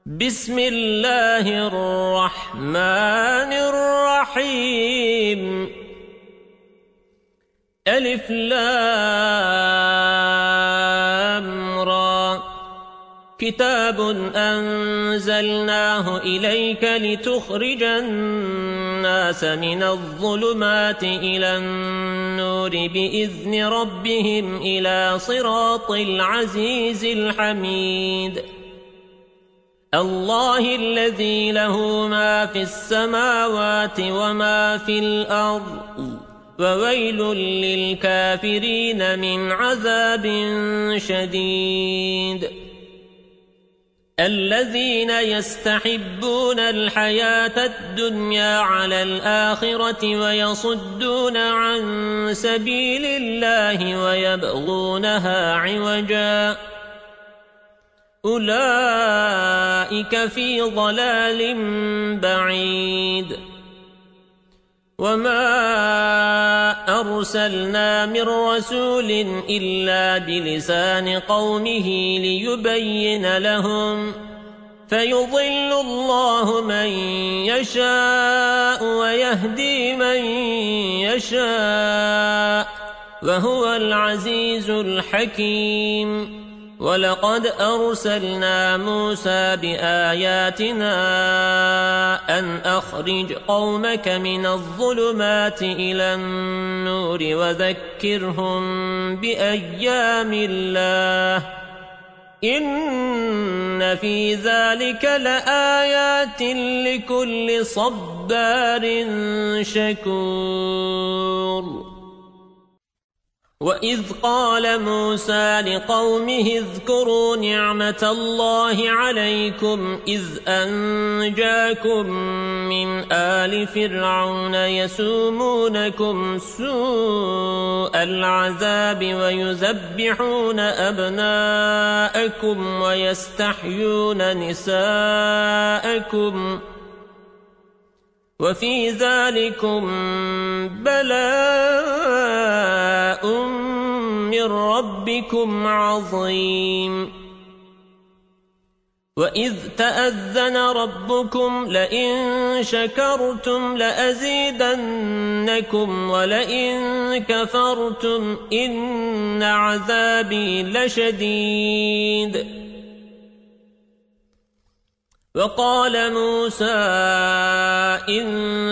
بسم الله الرحمن الرحيم. ألف لام را. كتاب أنزلناه إليك لتخرج الناس من الظلمات إلى النور بإذن ربهم إلى صراط العزيز الحميد. الله الذي له ما في السماوات وما في الأرض وويل للكافرين من عذاب شديد. الذين يستحبون الحياة الدنيا على الآخرة ويصدون عن سبيل الله ويبغونها عوجا أولئك في ضلال بعيد. وما أرسلنا من رسول إلا بلسان قومه ليبين لهم فيضل الله من يشاء ويهدي من يشاء وهو العزيز الحكيم. ولقد أرسلنا موسى بآياتنا أن أخرج قومك من الظلمات إلى النور وذكرهم بأيام الله إن في ذلك لآيات لكل صبار شكور. وإذ قال موسى لقومه اذكروا نعمة الله عليكم إذ أنجاكم من آل فرعون يسومونكم سوء العذاب ويذبحون أبناءكم ويستحيون نساءكم وفي ذلكم بلاء من ربكم عظيم. وإذ تأذن ربكم لئن شكرتم لأزيدنكم ولئن كفرتم إن عذابي لشديد. وقال موسى إن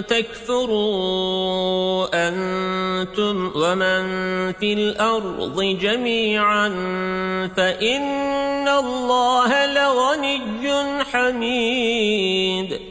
تكفروا أنتم ومن في الأرض جميعا فإن الله لغني حميد.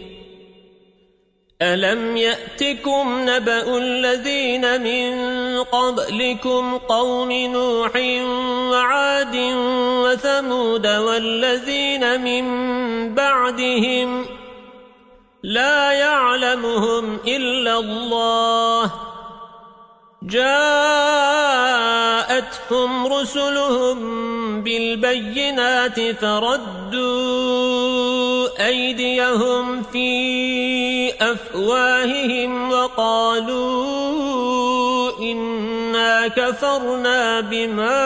ألم يأتكم نبأ الذين من قبلكم قوم نوح وعاد وثمود والذين من بعدهم لا يعلمهم إلا الله جاءتهم رسلهم بالبينات فردوا أيديهم في أفواههم وقالوا إنا كفرنا بما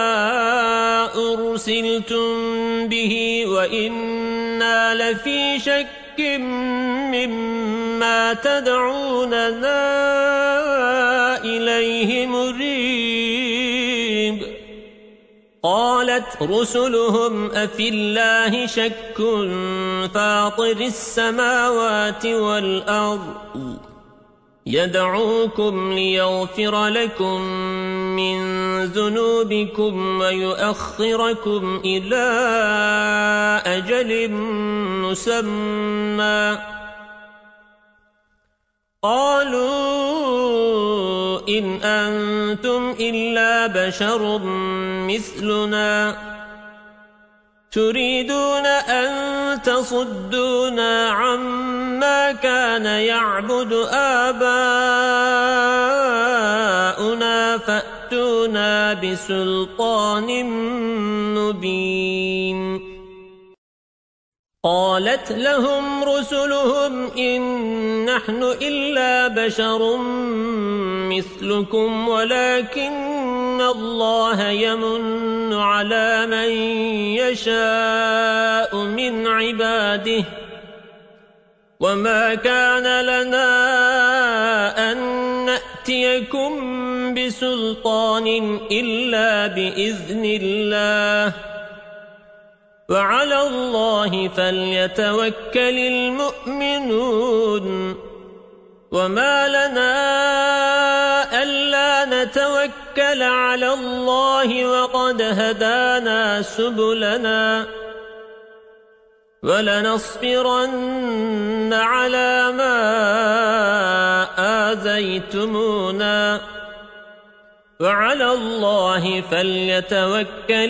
أرسلتم به وإنا لفي شك مما تدعوننا إليه مريب. قالت رسلهم أفي الله شك فاطر السماوات والأرض يدعوكم ليغفر لكم من ذنوبكم ويؤخركم إلى أجل مسمى قالوا إن أنتم إلا بشر مثلنا تريدون أن تصدونا عما كان يعبد آباؤنا فأتونا بسلطان مبين. قالت لهم رسلهم إن نحن إلا بشر مثلكم ولكن الله يمن على من يشاء من عباده وما كان لنا أن نأتيكم بسلطان إلا بإذن الله وعلى الله فليتوكل المؤمنون وما لنا ألا نتوكل على الله وقد هدانا سبلنا ولنصبرن على ما آذيتمونا وعلى الله فليتوكل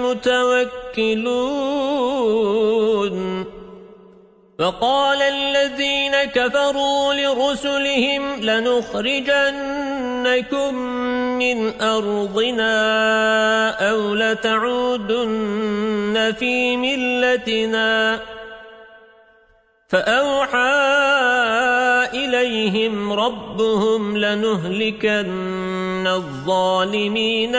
المتوكلون وقال الذين كفروا لرسلهم لنخرجنكم من أرضنا أو لتعودن في ملتنا فأوحى إليهم ربهم لنهلكن الظالمين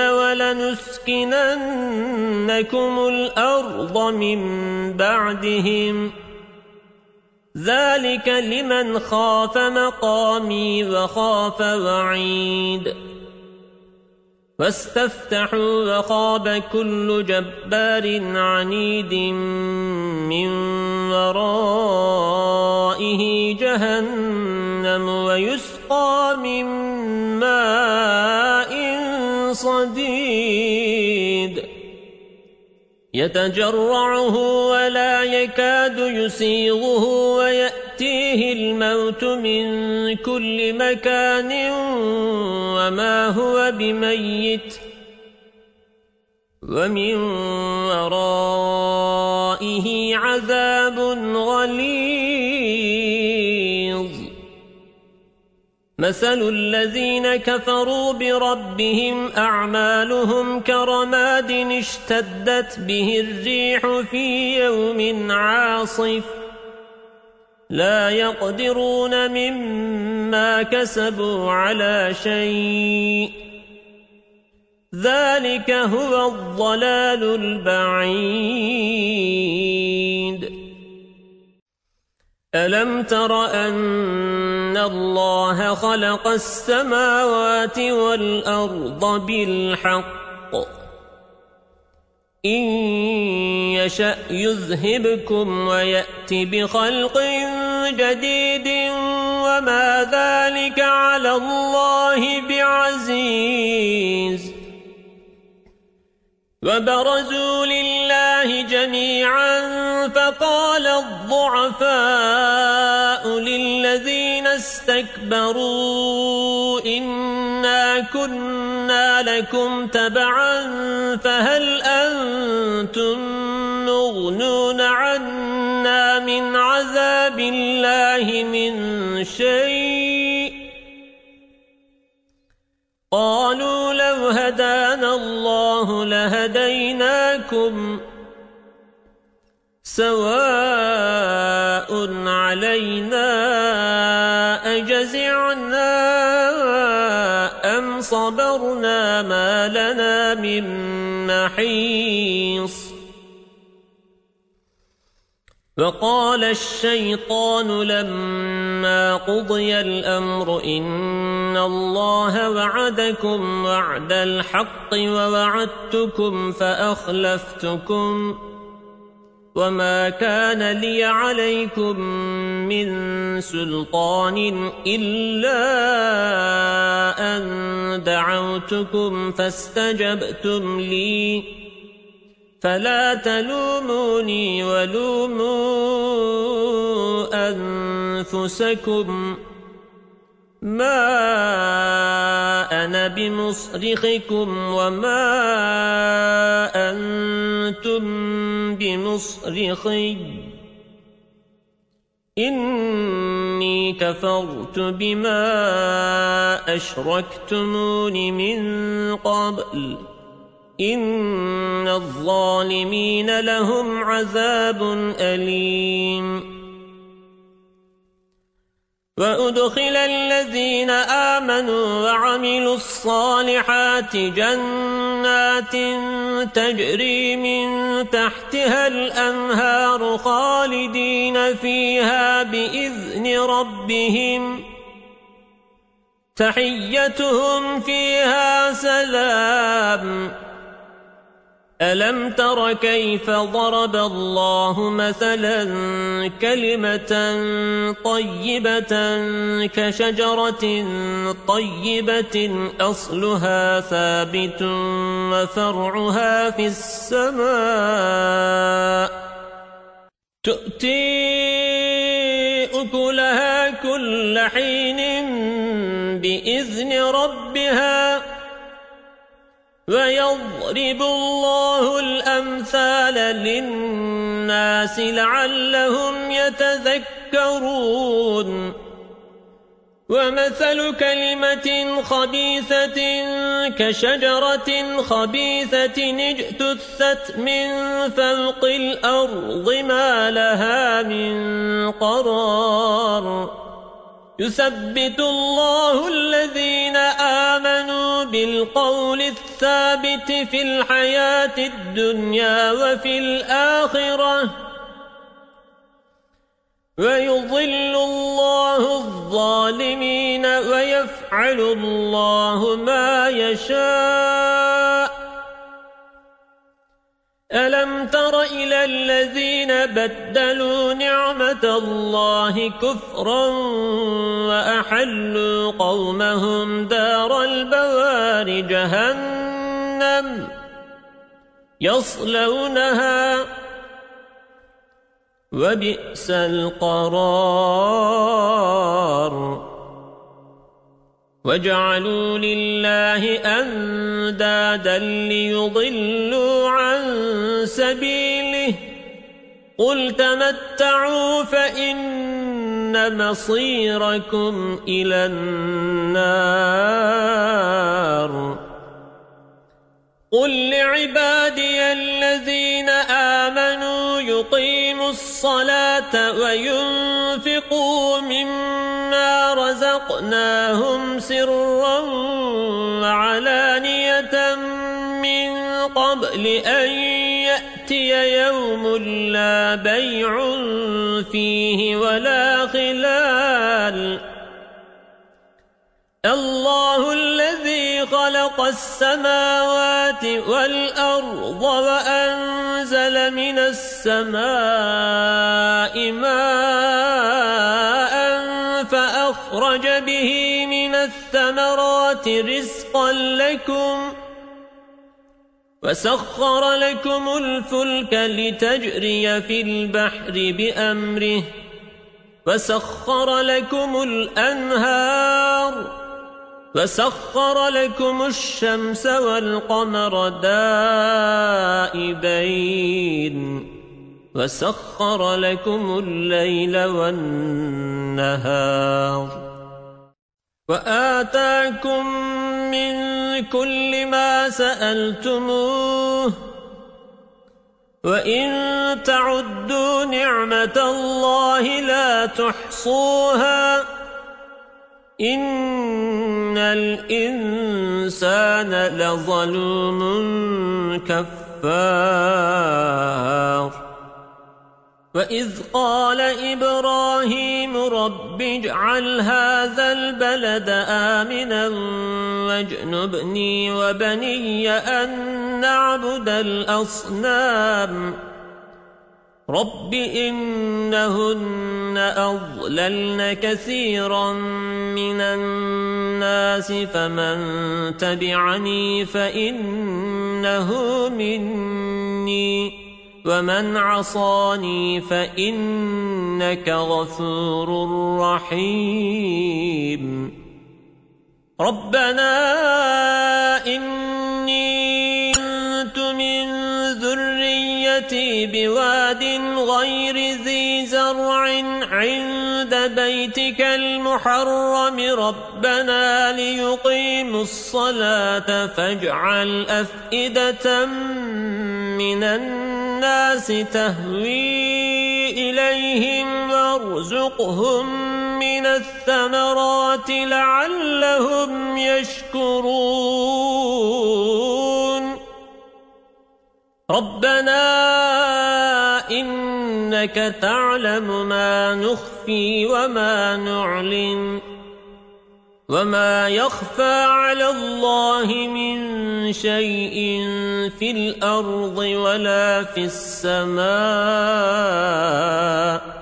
ولنسكننكم الأرض من بعدهم ذلك لمن خاف مقامي وخاف وعيد واستفتحوا وخاب كل جبار عنيد من ورائه جهنم ويسقى من ماء صديد يتجرعه ولا يكاد يسيغه ويأتيه الموت من كل مكان وما هو بميت ومن ورائه عذاب غليظ مثل الذين كفروا بربهم أعمالهم كرماد اشتدت به الريح في يوم عاصف لا يقدرون مما كسبوا على شيء ذلك هو الضلال البعيد ألم تر أن الله خلق السماوات والأرض بالحق إن يشأ يذهبكم ويأتي بخلق جديد وما ذلك على الله بعزيز وبرزوا لله جميعا فقال الضعفاء للذين استكبروا إنا كنا لكم تبعا فهل أنتم مغنون عنا من عذاب الله من شيء قالوا لو هدانا الله لهديناكم سواء علينا أجزعنا أم صبرنا ما لنا من محيص وقال الشيطان لما قضي الأمر إن الله وعدكم وعد الحق ووعدتكم فأخلفتكم وما كان لي عليكم من سلطان إلا أن دعوتكم فاستجبتم لي فلا تلوموني ولوموا أنفسكم ما أنا بمصرخكم وما أنتم بمصرخي إني كفرت بما أشركتمون من قبل إن الظالمين لهم عذاب أليم وأدخل الذين آمنوا وعملوا الصالحات جنات تجري من تحتها الأنهار خالدين فيها بإذن ربهم تحيتهم فيها سلام ألم تر كيف ضرب الله مثلا كلمة طيبة كشجرة طيبة أصلها ثابت وفرعها في السماء تؤتي أكلها كل حين بإذن ربها ويضرب الله الأمثال للناس لعلهم يتذكرون ومثل كلمة خبيثة كشجرة خبيثة اجتثت من فوق الأرض ما لها من قرار يثبت الله الذين آمنوا بالقول الثابت في الحياة الدنيا وفي الآخرة ويضل الله الظالمين ويفعل الله ما يشاء ألم تر إلى الذين بدلوا نعمة الله كفرا وأحلوا قومهم دار البوار جهنم يصلونها وبئس القرار وجعلوا لله أندادا ليضلوا عن سبيله قل تمتعوا فإن مصيركم إلى النار قل لعبادي الذين آمنوا يقيموا الصلاة وينفقوا مما رزقناهم سرا وعلانية من قبل أن يأتي يوم لا بيع فيه ولا خلال الله الذي خلق السماوات والأرض وأنزل من السماء ماء فأخرج به من الثمرات رزقا لكم وسخر لكم الفلك لتجري في البحر بأمره وسخر لكم الأنهار وسخر لكم الشمس والقمر دائبين وسخر لكم الليل والنهار وآتاكم من كل ما سألتموه وإن تعدوا نعمة الله لا تحصوها إن الإنسان لظلوم كفار وإذ قال إبراهيم رب اجعل هذا البلد آمنا واجنبني وبني أن نعبد الأصنام رب إنهن أضللن كثيرا من الناس فمن تبعني فإنه مني ومن عصاني فإنك غفور رحيم ربنا إني كنت من ذريتي بواد غير ذي زرع عند بيتك المحرم ربنا ليقيموا الصلاة فاجعل أفئدة من الناس تهوي إليهم وارزقهم من الثمرات لعلهم يشكرون ربنا إنك تعلم ما نخفي وما نعلن وما يخفى على الله من شيء في الأرض ولا في السماء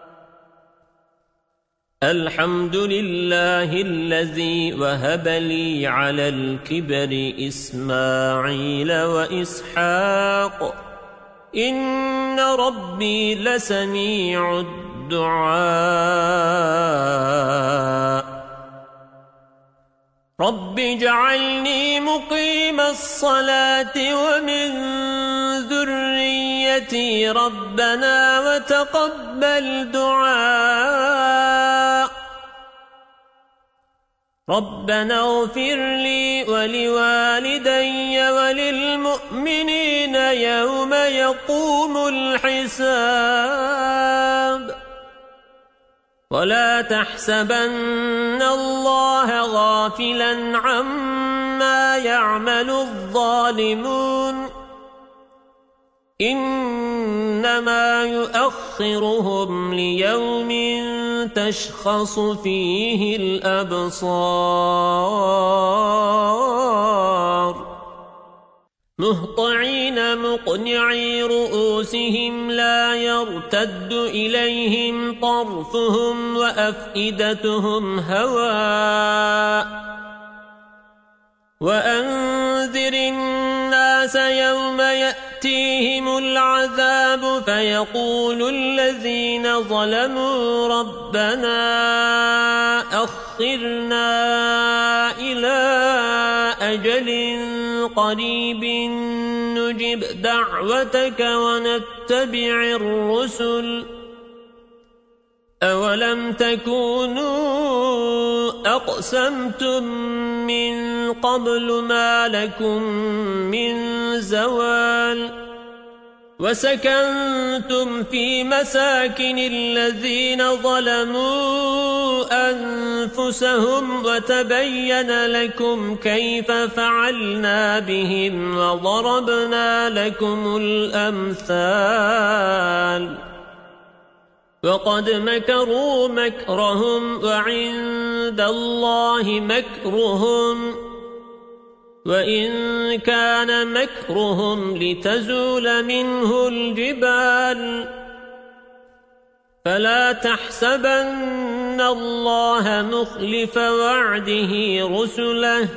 الحمد لله الذي وهب لي على الكبر إسماعيل وإسحاق إن ربي لسميع الدعاء رب اجعلني مقيم الصلاة ومن ذريتي ربنا وتقبل دعاء ربنا اغفر لي ولوالدي وللمؤمنين يوم يقوم الحساب ولا تحسبن الله غافلا عما يعمل الظالمون إنما يؤخرهم ليوم تشخص فيه الأبصار مهطعين مقنعي رؤوسهم لا يرتد إليهم طرفهم وأفئدتهم هواء وأنذر الناس يوم يأتيهم العذاب فيقول الذين ظلموا ربنا أخرنا إلى أجل قريب نجب دعوتك ونتبع الرسل أولم تكونوا أقسمتم من قبل ما لكم من زوال وسكنتم في مساكن الذين ظلموا أنفسهم وتبين لكم كيف فعلنا بهم وضربنا لكم الأمثال وقد مكروا مكرهم وعند الله مكرهم وإن كان مكرهم لتزول منه الجبال فلا تحسبن الله مخلف وعده رسله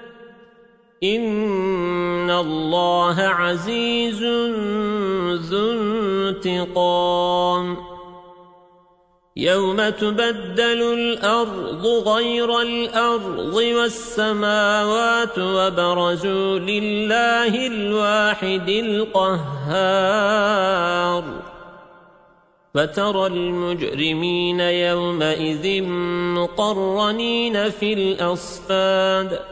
إن الله عزيز ذو انتقام يوم تبدل الأرض غير الأرض والسماوات وبرزوا لله الواحد القهار فترى المجرمين يومئذ مقرنين في الأصفاد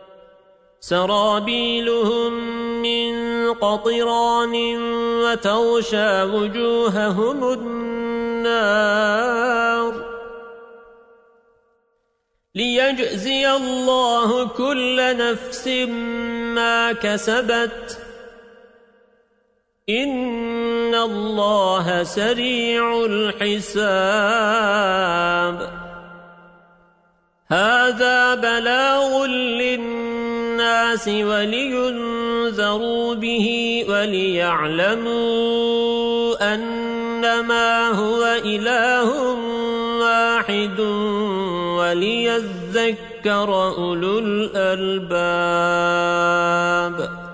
سرابيلهم من قطران وتغشى وجوههم النار ليجزي الله كل نفس ما كسبت إن الله سريع الحساب هذا بلاغ للناس ولينذروا به وليعلموا أنما هو إله واحد وليذكر أولو الألباب